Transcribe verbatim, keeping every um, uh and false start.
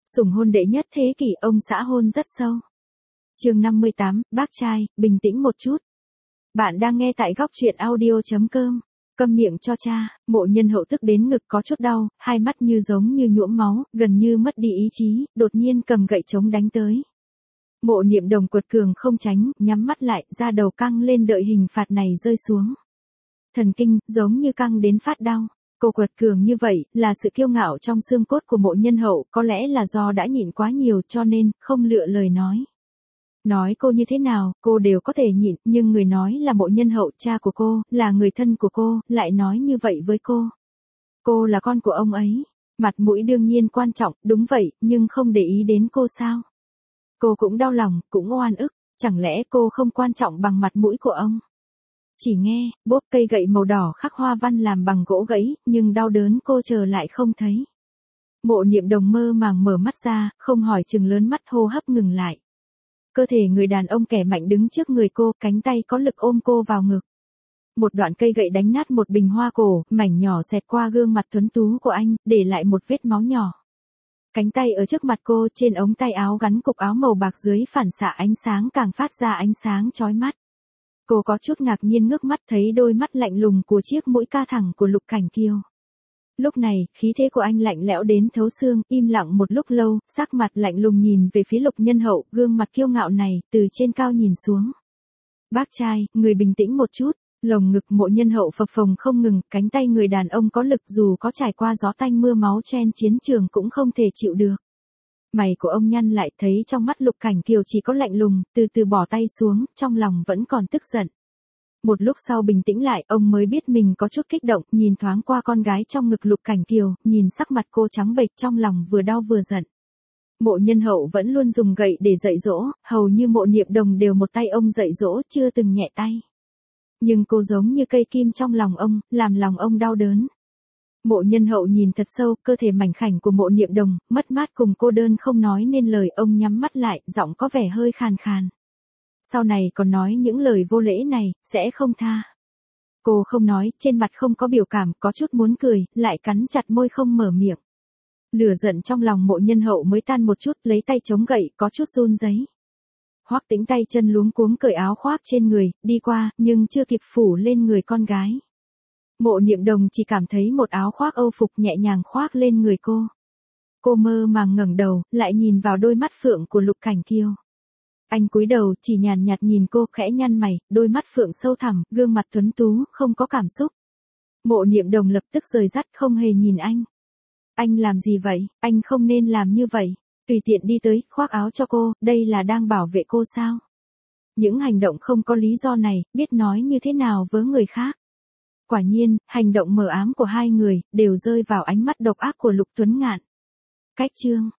Sủng hôn đệ nhất thế kỷ, ông xã hôn rất sâu. Chương năm mươi tám, bác trai, bình tĩnh một chút. Bạn đang nghe tại góc truyện audio chấm com. Câm miệng cho cha. Mộ Nhân Hậu tức đến ngực có chút đau, hai mắt như giống như nhuộm máu, gần như mất đi ý chí, đột nhiên cầm gậy chống đánh tới. Mộ Niệm Đồng quật cường không tránh, nhắm mắt lại, da đầu căng lên đợi hình phạt này rơi xuống. Thần kinh, giống như căng đến phát đau. Cô quật cường như vậy, là sự kiêu ngạo trong xương cốt của Mộ Nhân Hậu, có lẽ là do đã nhịn quá nhiều cho nên, không lựa lời nói. Nói cô như thế nào, cô đều có thể nhịn, nhưng người nói là Mộ Nhân Hậu, cha của cô, là người thân của cô, lại nói như vậy với cô. Cô là con của ông ấy. Mặt mũi đương nhiên quan trọng, đúng vậy, nhưng không để ý đến cô sao? Cô cũng đau lòng, cũng oan ức, chẳng lẽ cô không quan trọng bằng mặt mũi của ông? Chỉ nghe, bốp cây gậy màu đỏ khắc hoa văn làm bằng gỗ gãy, nhưng đau đớn cô chờ lại không thấy. Mộ Niệm Đồng mơ màng mở mắt ra, không hỏi chừng lớn mắt, hô hấp ngừng lại. Cơ thể người đàn ông kẻ mạnh đứng trước người cô, cánh tay có lực ôm cô vào ngực. Một đoạn cây gậy đánh nát một bình hoa cổ, mảnh nhỏ xẹt qua gương mặt tuấn tú của anh, để lại một vết máu nhỏ. Cánh tay ở trước mặt cô, trên ống tay áo gắn cục áo màu bạc dưới phản xạ ánh sáng càng phát ra ánh sáng chói mắt. Cô có chút ngạc nhiên ngước mắt thấy đôi mắt lạnh lùng của chiếc mũi ca thẳng của Lục Cảnh Kiêu. Lúc này, khí thế của anh lạnh lẽo đến thấu xương, im lặng một lúc lâu, sắc mặt lạnh lùng nhìn về phía Lục Nhân Hậu, gương mặt kiêu ngạo này, từ trên cao nhìn xuống. Bác trai, người bình tĩnh một chút. Lồng ngực Mộ Nhân Hậu phập phồng không ngừng, cánh tay người đàn ông có lực dù có trải qua gió tanh mưa máu trên chiến trường cũng không thể chịu được. Mày của ông nhăn lại, thấy trong mắt Lục Cảnh Kiều chỉ có lạnh lùng, từ từ bỏ tay xuống, trong lòng vẫn còn tức giận. Một lúc sau bình tĩnh lại, ông mới biết mình có chút kích động, nhìn thoáng qua con gái trong ngực Lục Cảnh Kiều, nhìn sắc mặt cô trắng bệch, trong lòng vừa đau vừa giận. Mộ Nhân Hậu vẫn luôn dùng gậy để dạy dỗ, hầu như Mộ Niệm Đồng đều một tay ông dạy dỗ, chưa từng nhẹ tay. Nhưng cô giống như cây kim trong lòng ông, làm lòng ông đau đớn. Mộ Nhân Hậu nhìn thật sâu, cơ thể mảnh khảnh của Mộ Niệm Đồng, mất mát cùng cô đơn không nói nên lời, ông nhắm mắt lại, giọng có vẻ hơi khàn khàn. Sau này còn nói những lời vô lễ này, sẽ không tha. Cô không nói, trên mặt không có biểu cảm, có chút muốn cười, lại cắn chặt môi không mở miệng. Lửa giận trong lòng Mộ Nhân Hậu mới tan một chút, lấy tay chống gậy, có chút run rẩy. Hoắc Tĩnh tay chân luống cuống cởi áo khoác trên người, đi qua, nhưng chưa kịp phủ lên người con gái. Mộ Niệm Đồng chỉ cảm thấy một áo khoác Âu phục nhẹ nhàng khoác lên người cô. Cô mơ màng ngẩng đầu, lại nhìn vào đôi mắt phượng của Lục Cảnh Kiêu. Anh cúi đầu, chỉ nhàn nhạt nhìn cô, khẽ nhăn mày, đôi mắt phượng sâu thẳm, gương mặt tuấn tú, không có cảm xúc. Mộ Niệm Đồng lập tức rời dắt, không hề nhìn anh. Anh làm gì vậy, anh không nên làm như vậy. Tùy tiện đi tới, khoác áo cho cô, đây là đang bảo vệ cô sao? Những hành động không có lý do này, biết nói như thế nào với người khác. Quả nhiên, hành động mờ ám của hai người, đều rơi vào ánh mắt độc ác của Lục Tuấn Ngạn. Cách chương,